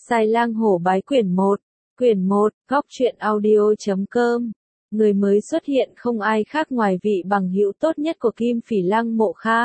Xài lang hổ bái quyển 1, góc truyện audio.com. Người mới xuất hiện không ai khác ngoài vị bằng hữu tốt nhất của Kim Phỉ Lăng, Mộ Kha.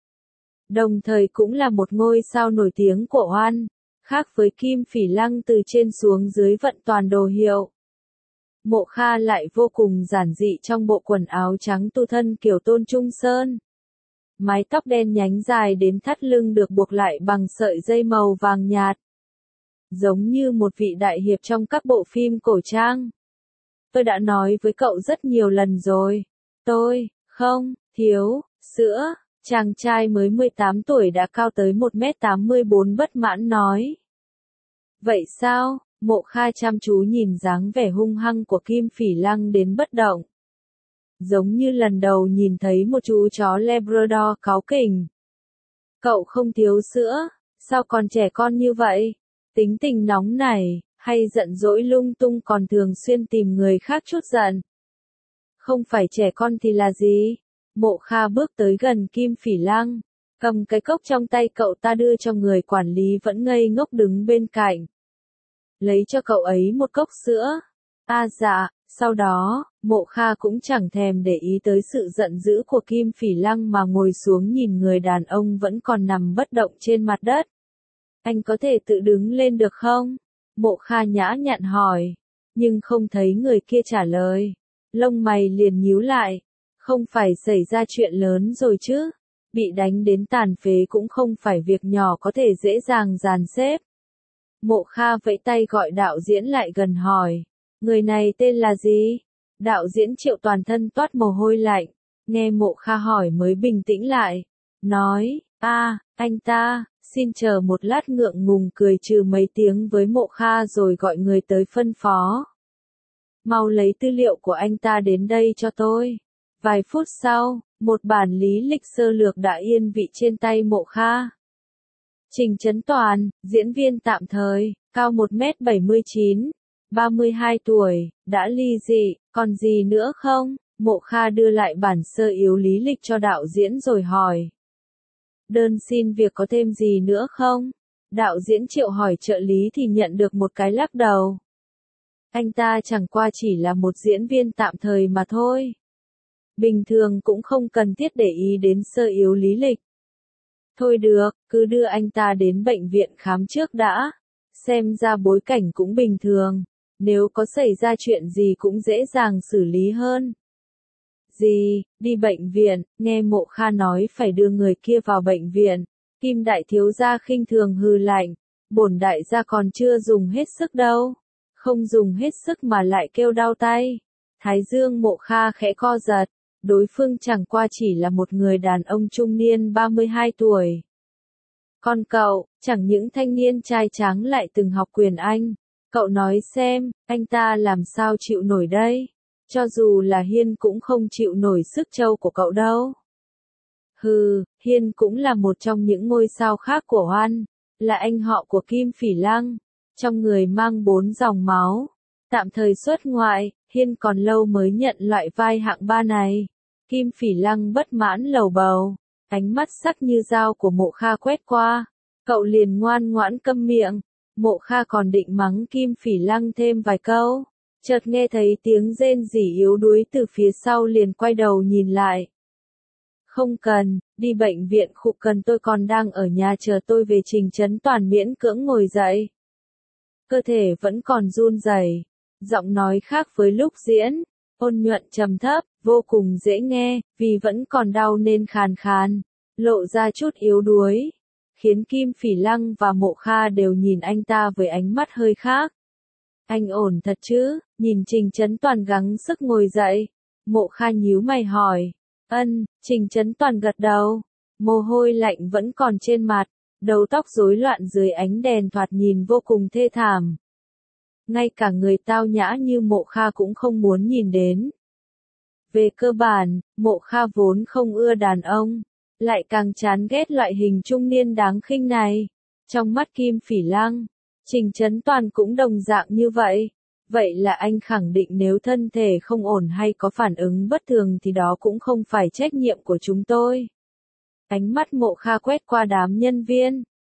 Đồng thời cũng là một ngôi sao nổi tiếng của Oan. Khác với Kim Phỉ Lăng, từ trên xuống dưới vận toàn đồ hiệu. Mộ Kha lại vô cùng giản dị trong bộ quần áo trắng tu thân kiểu Tôn Trung Sơn. Mái tóc đen nhánh dài đến thắt lưng được buộc lại bằng sợi dây màu vàng nhạt. Giống như một vị đại hiệp trong các bộ phim cổ trang. Tôi đã nói với cậu rất nhiều lần rồi. Tôi, không, thiếu, sữa. Chàng trai mới 18 tuổi đã cao tới 1m84 bất mãn nói. Vậy sao? Mộ Kha chăm chú nhìn dáng vẻ hung hăng của Kim Phỉ Lăng đến bất động. Giống như lần đầu nhìn thấy một chú chó Labrador cáu kỉnh. Cậu không thiếu sữa, sao còn trẻ con như vậy? Tính tình nóng nảy, hay giận dỗi lung tung, còn thường xuyên tìm người khác trút giận. Không phải trẻ con thì là gì? Mộ Kha bước tới gần Kim Phỉ Lăng, cầm cái cốc trong tay cậu ta đưa cho người quản lý vẫn ngây ngốc đứng bên cạnh. Lấy cho cậu ấy một cốc sữa. Dạ. Sau đó, Mộ Kha cũng chẳng thèm để ý tới sự giận dữ của Kim Phỉ Lăng mà ngồi xuống nhìn người đàn ông vẫn còn nằm bất động trên mặt đất. Anh có thể tự đứng lên được không? Mộ Kha nhã nhặn hỏi, nhưng không thấy người kia trả lời. Lông mày liền nhíu lại. Không phải xảy ra chuyện lớn rồi chứ? Bị đánh đến tàn phế cũng không phải việc nhỏ có thể dễ dàng dàn xếp. Mộ Kha vẫy tay gọi đạo diễn lại gần hỏi. Người này tên là gì? Đạo diễn Triệu toàn thân toát mồ hôi lạnh. Nghe Mộ Kha hỏi mới bình tĩnh lại. Nói, anh ta, xin chờ một lát, ngượng ngùng cười trừ mấy tiếng với Mộ Kha rồi gọi người tới phân phó. Mau lấy tư liệu của anh ta đến đây cho tôi. Vài phút sau, một bản lý lịch sơ lược đã yên vị trên tay Mộ Kha. Trình Chấn Toàn, diễn viên tạm thời, cao 1m79, 32 tuổi, đã ly dị, còn gì nữa không? Mộ Kha đưa lại bản sơ yếu lý lịch cho đạo diễn rồi hỏi. Đơn xin việc có thêm gì nữa không? Đạo diễn Triệu hỏi trợ lý thì nhận được một cái lắc đầu. Anh ta chẳng qua chỉ là một diễn viên tạm thời mà thôi. Bình thường cũng không cần thiết để ý đến sơ yếu lý lịch. Thôi được, cứ đưa anh ta đến bệnh viện khám trước đã. Xem ra bối cảnh cũng bình thường. Nếu có xảy ra chuyện gì cũng dễ dàng xử lý hơn. Gì, đi bệnh viện? Nghe Mộ Kha nói phải đưa người kia vào bệnh viện. Kim đại thiếu gia khinh thường hừ lạnh. Bổn đại gia còn chưa dùng hết sức đâu. Không dùng hết sức mà lại kêu đau tay. Thái dương Mộ Kha khẽ co giật. Đối phương chẳng qua chỉ là một người đàn ông trung niên 32 tuổi. Còn cậu, chẳng những thanh niên trai tráng lại từng học quyền Anh. Cậu nói xem, anh ta làm sao chịu nổi đây? Cho dù là Hiên cũng không chịu nổi sức trâu của cậu đâu. Hừ, Hiên cũng là một trong những ngôi sao khác của Oan, là anh họ của Kim Phỉ Lăng, trong người mang 4 dòng máu. Tạm thời xuất ngoại, Hiên còn lâu mới nhận loại vai hạng 3 này. Kim Phỉ Lăng bất mãn lầu bầu, ánh mắt sắc như dao của Mộ Kha quét qua. Cậu liền ngoan ngoãn câm miệng. Mộ Kha còn định mắng Kim Phỉ Lăng thêm vài câu. Chợt nghe thấy tiếng rên rỉ yếu đuối từ phía sau, liền quay đầu nhìn lại. Không cần, đi bệnh viện khụ cần, tôi còn đang ở nhà chờ tôi về. Trình Chấn Toàn miễn cưỡng ngồi dậy. Cơ thể vẫn còn run rẩy, giọng nói khác với lúc diễn, ôn nhuận trầm thấp, vô cùng dễ nghe, vì vẫn còn đau nên khàn khàn, lộ ra chút yếu đuối, khiến Kim Phỉ Lăng và Mộ Kha đều nhìn anh ta với ánh mắt hơi khác. Anh ổn thật chứ? Nhìn Trình Chấn Toàn gắng sức ngồi dậy, Mộ Kha nhíu mày hỏi. Trình Chấn Toàn gật đầu, mồ hôi lạnh vẫn còn trên mặt, đầu tóc rối loạn dưới ánh đèn thoạt nhìn vô cùng thê thảm. Ngay cả người tao nhã như Mộ Kha cũng không muốn nhìn đến. Về cơ bản, Mộ Kha vốn không ưa đàn ông, lại càng chán ghét loại hình trung niên đáng khinh này. Trong mắt Kim Phỉ Lăng, Trình Chấn Toàn cũng đồng dạng như vậy. Vậy là anh khẳng định nếu thân thể không ổn hay có phản ứng bất thường thì đó cũng không phải trách nhiệm của chúng tôi. Ánh mắt Mộ Kha quét qua đám nhân viên,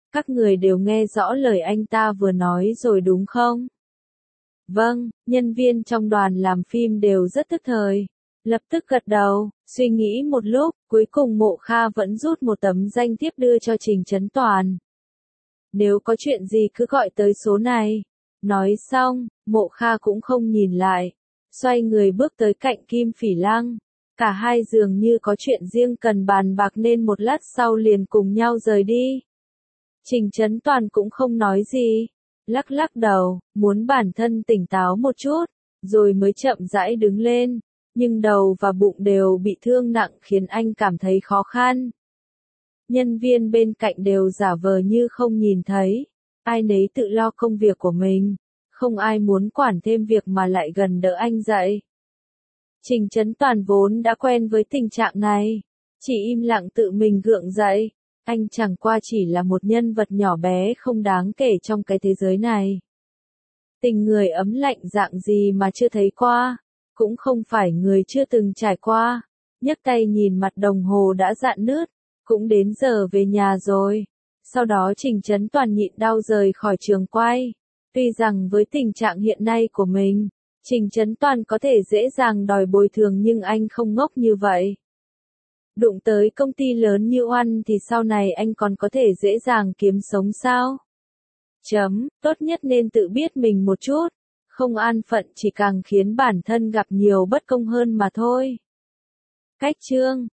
Các người đều nghe rõ lời anh ta vừa nói rồi đúng không? Vâng, nhân viên trong đoàn làm phim đều rất tức thời. Lập tức gật đầu, suy nghĩ một lúc, cuối cùng Mộ Kha vẫn rút một tấm danh thiếp đưa cho Trình Chấn Toàn. Nếu có chuyện gì cứ gọi tới số này. Nói xong, Mộ Kha cũng không nhìn lại. Xoay người bước tới cạnh Kim Phỉ Lăng. Cả hai dường như có chuyện riêng cần bàn bạc nên một lát sau liền cùng nhau rời đi. Trình Chấn Toàn cũng không nói gì. Lắc lắc đầu, muốn bản thân tỉnh táo một chút, rồi mới chậm rãi đứng lên. Nhưng đầu và bụng đều bị thương nặng khiến anh cảm thấy khó khăn. Nhân viên bên cạnh đều giả vờ như không nhìn thấy. Ai nấy tự lo công việc của mình. Không ai muốn quản thêm việc mà lại gần đỡ anh dậy. Trình Chấn Toàn vốn đã quen với tình trạng này. Chỉ im lặng tự mình gượng dậy. Anh chẳng qua chỉ là một nhân vật nhỏ bé không đáng kể trong cái thế giới này. Tình người ấm lạnh dạng gì mà chưa thấy qua. Cũng không phải người chưa từng trải qua. Nhấc tay nhìn mặt đồng hồ đã rạn nứt. Cũng đến giờ về nhà rồi. Sau đó Trình Chấn Toàn nhịn đau rời khỏi trường quay. Tuy rằng với tình trạng hiện nay của mình, Trình Chấn Toàn có thể dễ dàng đòi bồi thường nhưng anh không ngốc như vậy. Đụng tới công ty lớn như Oan thì sau này anh còn có thể dễ dàng kiếm sống sao? Tốt nhất nên tự biết mình một chút. Không an phận chỉ càng khiến bản thân gặp nhiều bất công hơn mà thôi. Cách chương